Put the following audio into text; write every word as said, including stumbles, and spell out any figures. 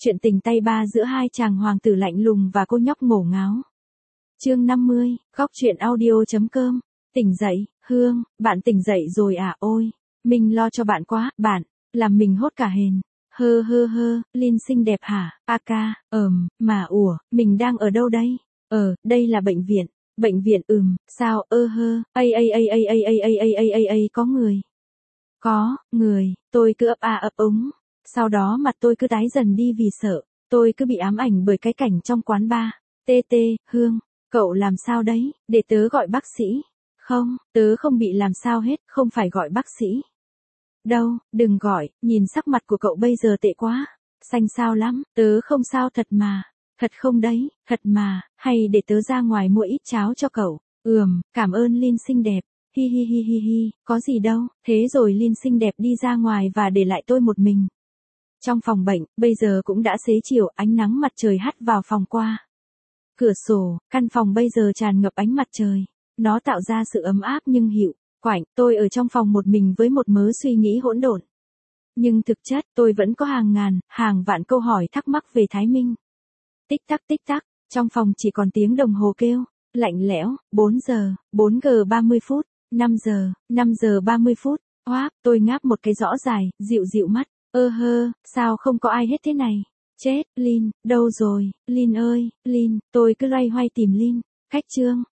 Chuyện tình tay ba giữa hai chàng hoàng tử lạnh lùng và cô nhóc ngổ ngáo. Chương năm mươi, góc truyện audio.com. Tỉnh dậy, Hương, bạn tỉnh dậy rồi à? Ôi, mình lo cho bạn quá, bạn, làm mình hốt cả hền. Hơ hơ hơ, Linh xinh đẹp hả? A ca, ờm, mà ủa, mình đang ở đâu đây? Ờ, đây là bệnh viện. Bệnh viện ừm, sao, ơ hơ, ây ây ây ây ây ây ây ây ây ây ây có người. Có, người, tôi cứ ấp a ấp úng. Sau đó mặt tôi cứ tái dần đi vì sợ, tôi cứ bị ám ảnh bởi cái cảnh trong quán bar. Tê tê, Hương, cậu làm sao đấy, để tớ gọi bác sĩ. Không, tớ không bị làm sao hết, không phải gọi bác sĩ. Đâu, đừng gọi, nhìn sắc mặt của cậu bây giờ tệ quá, xanh xao lắm, tớ không sao thật mà. Thật không đấy, thật mà, hay để tớ ra ngoài mua ít cháo cho cậu. Ừm, cảm ơn Linh xinh đẹp. Hi hi hi hi hi, có gì đâu. Thế rồi Linh xinh đẹp đi ra ngoài và để lại tôi một mình. Trong phòng bệnh, bây giờ cũng đã xế chiều, ánh nắng mặt trời hắt vào phòng qua cửa sổ, căn phòng bây giờ tràn ngập ánh mặt trời. Nó tạo ra sự ấm áp nhưng hiệu quạnh. Tôi ở trong phòng một mình với một mớ suy nghĩ hỗn độn. Nhưng thực chất, tôi vẫn có hàng ngàn, hàng vạn câu hỏi thắc mắc về Thái Minh. Tích tắc tích tắc, trong phòng chỉ còn tiếng đồng hồ kêu, lạnh lẽo, bốn giờ, bốn giờ ba mươi phút, năm giờ, năm giờ ba mươi phút. Hoáp, tôi ngáp một cái rõ dài, dịu dịu mắt. Ơ hơ, sao không có ai hết thế này? Chết, Linh, đâu rồi? Linh ơi, Linh, tôi cứ loay hoay tìm Linh. Khách trương,